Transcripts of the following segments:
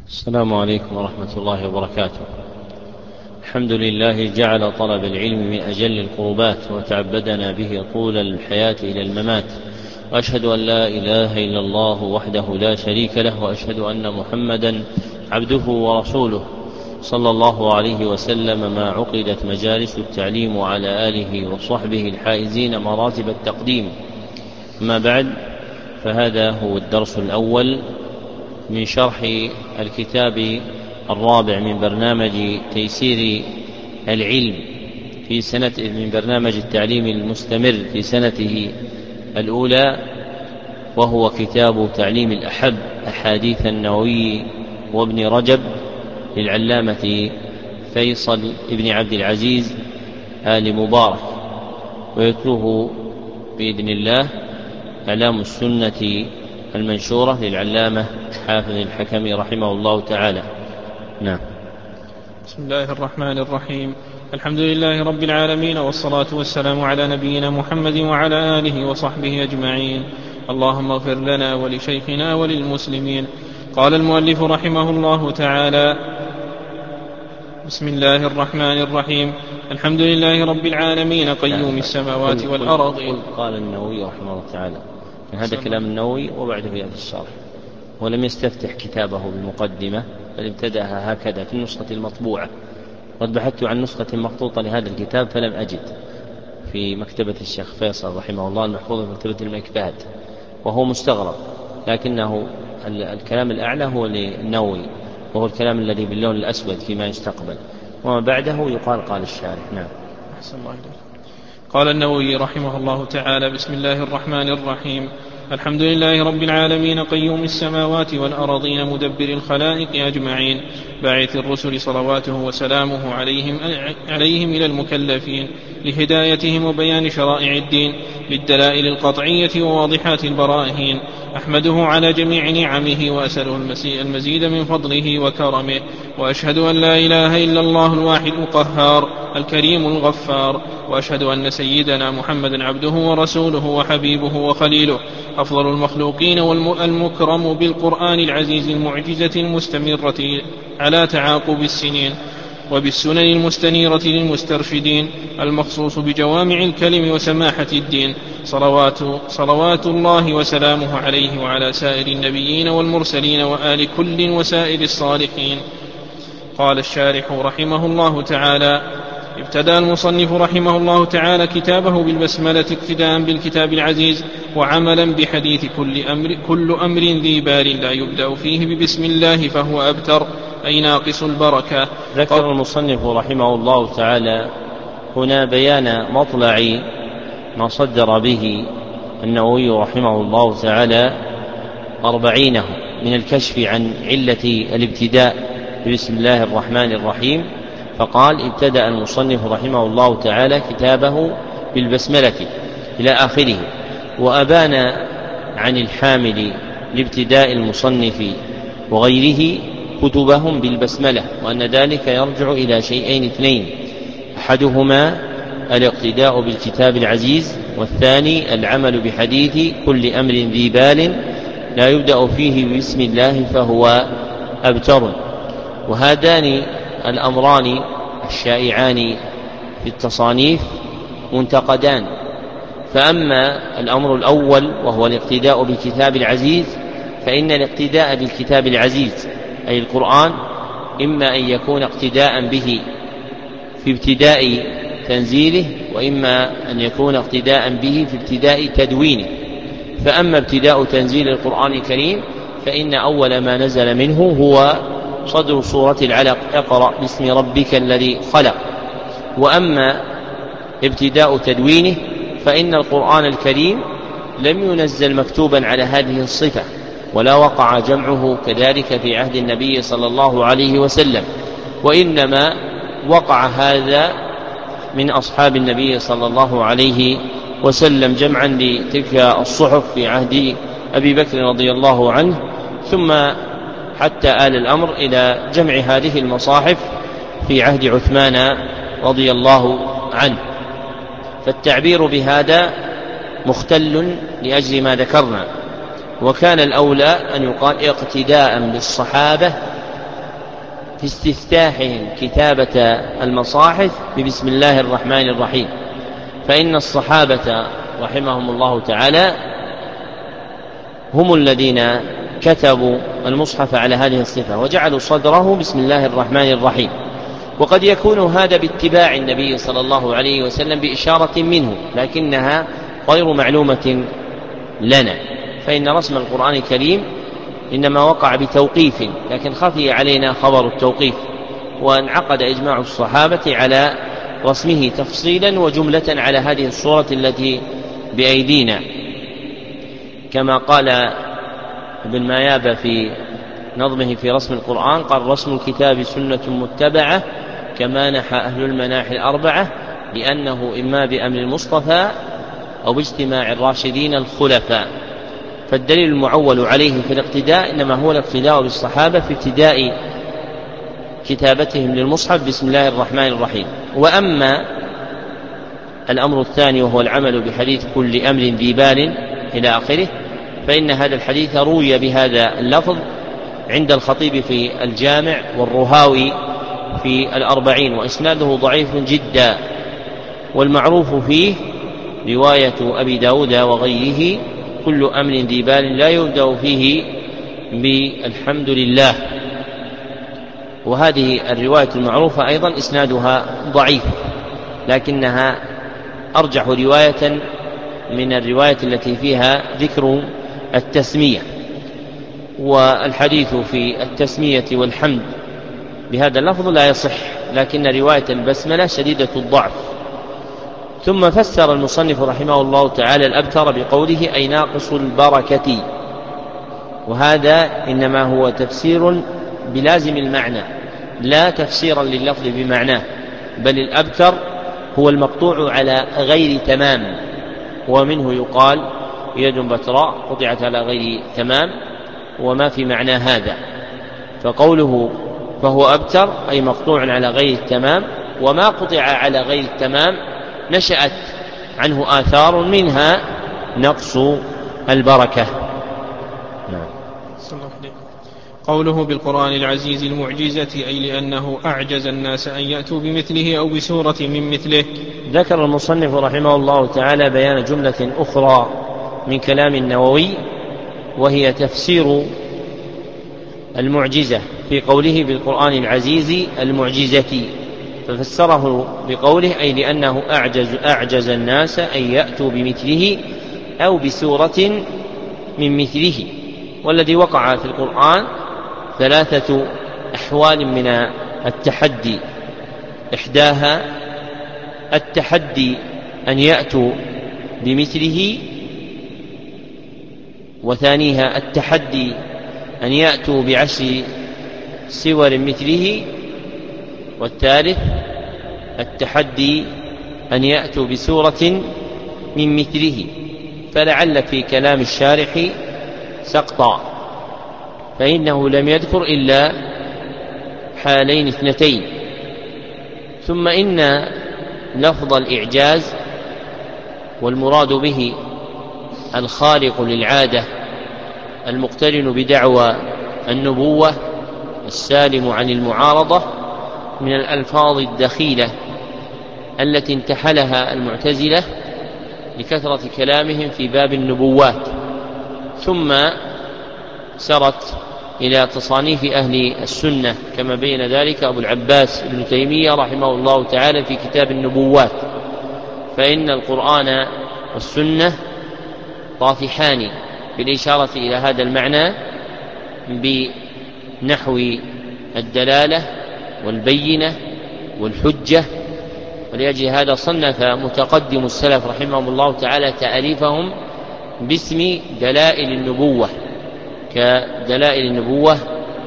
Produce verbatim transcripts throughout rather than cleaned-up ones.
السلام عليكم ورحمة الله وبركاته. الحمد لله جعل طلب العلم من أجل القربات وتعبدنا به طول الحياة إلى الممات، وأشهد أن لا إله إلا الله وحده لا شريك له، وأشهد أن محمدا عبده ورسوله صلى الله عليه وسلم. ما عقدت مجالس التعليم وعلى آله وصحبه الحائزين مراتب التقديم. أما بعد، فهذا هو الدرس الأول من شرح الكتاب الرابع من برنامج تيسير العلم في سنة من برنامج التعليم المستمر في سنته الأولى، وهو كتاب تعليم الأحب أحاديث النووي وابن رجب للعلامة فيصل ابن عبد العزيز آل مبارك، ويتلوه بإذن الله إعلام السنة المنشورة للعلامة حافظ الحكمي رحمه الله تعالى. نعم. بسم الله الرحمن الرحيم. الحمد لله رب العالمين، والصلاة والسلام على نبينا محمد وعلى آله وصحبه أجمعين. اللهم اغفر لنا ولشيخنا وللمسلمين. قال المؤلف رحمه الله تعالى: بسم الله الرحمن الرحيم. الحمد لله رب العالمين قيوم السماوات والأرض. قال النووي رحمه الله تعالى، هذا كلام النووي وبعده يأتي الشرح، ولم يستفتح كتابه بالمقدمة بل ابتدأها هكذا في النسخة المطبوعة. قد بحثت عن نسخة مخطوطة لهذا الكتاب فلم أجد في مكتبة الشيخ فيصل رحمه الله المحفوظة في مكتبة الملك فهد، وهو مستغرب، لكنه الكلام الأعلى هو للنووي، وهو الكلام الذي باللون الأسود فيما يستقبل، وما بعده يقال قال الشارح. نعم. أحسن الله إليك. قال النووي رحمه الله تعالى: بسم الله الرحمن الرحيم. الحمد لله رب العالمين قيوم السماوات والأرضين مدبر الخلائق أجمعين، باعث الرسل صلواته وسلامه عليهم, عليهم إلى المكلفين لهدايتهم وبيان شرائع الدين بالدلائل القطعية وواضحات البراهين. أحمده على جميع نعمه وأسأله المزيد من فضله وكرمه، وأشهد أن لا إله إلا الله الواحد القهار الكريم الغفار، وأشهد أن سيدنا محمدا عبده ورسوله وحبيبه وخليله، أفضل المخلوقين والمكرم بالقرآن العزيز المعجزة المستمرة على تعاقب السنين، وبالسنن المستنيرة للمسترشدين، المخصوص بجوامع الكلم وسماحة الدين، صلوات, صلوات الله وسلامه عليه وعلى سائر النبيين والمرسلين وآل كل وسائر الصالحين. قال الشارح رحمه الله تعالى: ابتدأ المصنف رحمه الله تعالى كتابه بالبسملة اقتداء بالكتاب العزيز، وعملا بحديث كل أمر, كل أمر ذي بال لا يبدأ فيه ببسم الله فهو أبتر، أي ناقص البركة. ذكر المصنف رحمه الله تعالى هنا بيان مطلع ما صدر به النووي رحمه الله تعالى أربعينه من الكشف عن علة الابتداء بسم الله الرحمن الرحيم، فقال: ابتدأ المصنف رحمه الله تعالى كتابه بالبسملة إلى آخره، وأبان عن الحامل لابتداء المصنف وغيره كتبهم بالبسملة، وأن ذلك يرجع إلى شيئين اثنين: أحدهما الاقتداء بالكتاب العزيز، والثاني العمل بحديث كل أمر ذي بال لا يبدأ فيه بسم الله فهو أبتر. وهذان الأمران الشائعان في التصانيف منتقدان، فأما الأمر الأول وهو الاقتداء بالكتاب العزيز، فإن الاقتداء بالكتاب العزيز أي القرآن إما أن يكون اقتداء به في ابتداء تنزيله، وإما أن يكون اقتداء به في ابتداء تدوينه. فأما ابتداء تنزيل القرآن الكريم فإن أول ما نزل منه هو صدر سورة العلق: اقرأ باسم ربك الذي خلق. وأما ابتداء تدوينه فإن القرآن الكريم لم ينزل مكتوبا على هذه الصفة، ولا وقع جمعه كذلك في عهد النبي صلى الله عليه وسلم، وإنما وقع هذا من أصحاب النبي صلى الله عليه وسلم جمعا لتلك الصحف في عهد أبي بكر رضي الله عنه، ثم حتى آل الأمر إلى جمع هذه المصاحف في عهد عثمان رضي الله عنه. فالتعبير بهذا مختل لأجل ما ذكرنا، وكان الأولى أن يقال اقتداء بالصحابة في استفتاحهم كتابة المصاحف ببسم الله الرحمن الرحيم، فإن الصحابة رحمهم الله تعالى هم الذين كتبوا المصحف على هذه الصفة وجعلوا صدره بسم الله الرحمن الرحيم. وقد يكون هذا باتباع النبي صلى الله عليه وسلم بإشارة منه، لكنها غير معلومة لنا، فإن رسم القرآن الكريم إنما وقع بتوقيف، لكن خفي علينا خبر التوقيف، وانعقد إجماع الصحابة على رسمه تفصيلا وجملة على هذه الصورة التي بأيدينا، كما قال ابن مايابة في نظمه في رسم القرآن، قال: رسم الكتاب سنة متبعة كما نحى أهل المناحي الأربعة، لأنه إما بأمر المصطفى أو باجتماع الراشدين الخلفاء. فالدليل المعول عليه في الاقتداء إنما هو الاقتداء بالصحابة في ابتداء كتابتهم للمصحف بسم الله الرحمن الرحيم. وأما الأمر الثاني وهو العمل بحديث كل أمر ذي بال إلى آخره، فإن هذا الحديث روي بهذا اللفظ عند الخطيب في الجامع والرهاوي في الأربعين، وإسناده ضعيف جدا، والمعروف فيه رواية أبي داود وغيره: كل أمر ذي بال لا يبدأ فيه بالحمد لله. وهذه الرواية المعروفة أيضا إسنادها ضعيف، لكنها أرجح رواية من الرواية التي فيها ذكر التسمية. والحديث في التسمية والحمد بهذا اللفظ لا يصح، لكن رواية البسملة شديدة الضعف. ثم فسر المصنف رحمه الله تعالى الأبتر بقوله: أي ناقص البركة، وهذا إنما هو تفسير بلازم المعنى لا تفسيرا لللفظ بمعناه، بل الأبتر هو المقطوع على غير تمام، ومنه يقال يد بتراء قطعت على غير تمام، وما في معنى هذا. فقوله فهو أبتر أي مقطوع على غير التمام، وما قطع على غير التمام نشأت عنه آثار منها نقص البركة. نعم. قوله بالقرآن العزيز المعجزة أي لأنه أعجز الناس أن يأتوا بمثله أو بسورة من مثله. ذكر المصنف رحمه الله تعالى بيان جملة أخرى من كلام النووي، وهي تفسير المعجزة في قوله بالقرآن العزيز المعجزة، ففسره بقوله أي لأنه أعجز, أعجز الناس أن يأتوا بمثله أو بسورة من مثله. والذي وقع في القرآن ثلاثة أحوال من التحدي: إحداها التحدي أن يأتوا بمثله، وثانيها التحدي أن يأتوا بعشر سور مثله، والثالث التحدي أن يأتوا بسورة من مثله. فلعل في كلام الشارح سقطا، فإنه لم يذكر إلا حالين اثنتين. ثم إن لفظ الإعجاز والمراد به الخارق للعادة المقترن بدعوى النبوة السالم عن المعارضة من الألفاظ الدخيلة التي انتحلها المعتزلة لكثرة كلامهم في باب النبوات، ثم سرت إلى تصانيف أهل السنة كما بين ذلك أبو العباس ابن تيمية رحمه الله تعالى في كتاب النبوات. فإن القرآن والسنة طافحان بالإشارة إلى هذا المعنى بنحو الدلالة والبينة والحجة، ولأجل هذا صنف متقدم السلف رحمهم الله تعالى تأليفهم باسم دلائل النبوة، كدلائل النبوة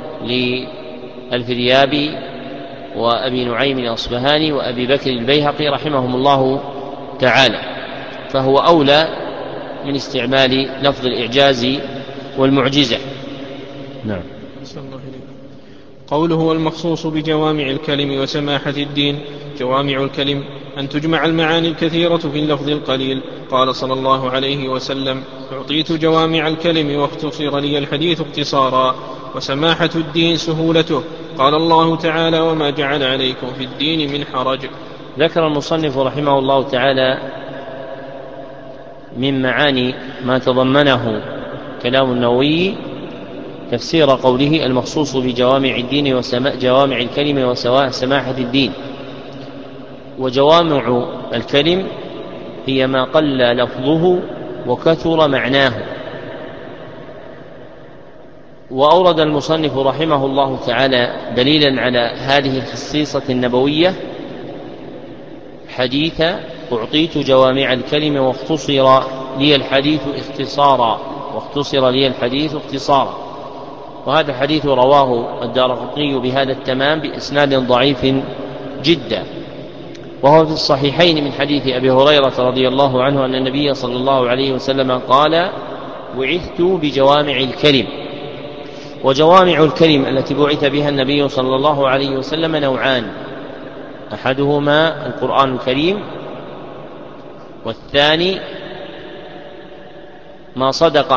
للفريابي وأبي نعيم الأصبهاني وأبي بكر البيهقي رحمهم الله تعالى، فهو أولى من استعمال لفظ الإعجاز والمعجزة. نعم. قوله والمخصوص بجوامع الكلم وسماحة الدين. جوامع الكلم أن تجمع المعاني الكثيرة في اللفظ القليل. قال صلى الله عليه وسلم: أعطيت جوامع الكلم واختصر لي الحديث اختصارا. وسماحة الدين سهولته. قال الله تعالى وما جعل عليكم في الدين من حرج. ذكر المصنف رحمه الله تعالى من معاني ما تضمنه كلام النووي تفسير قوله المخصوص بجوامع الدين وجوامع الكلم وسماحة الدين. وجوامع الكلم هي ما قل لفظه وكثر معناه. وأورد المصنف رحمه الله تعالى دليلا على هذه الخصيصة النبوية حديث أعطيت جوامع الكلم واختصر لي الحديث اختصارا واختصر لي الحديث اختصارا وهذا الحديث رواه الدارقطني بهذا التمام بإسناد ضعيف جدا، وهو في الصحيحين من حديث أبي هريرة رضي الله عنه أن النبي صلى الله عليه وسلم قال بعثت بجوامع الكلم. وجوامع الكلم التي بعث بها النبي صلى الله عليه وسلم نوعان، أحدهما القرآن الكريم، والثاني ما صدق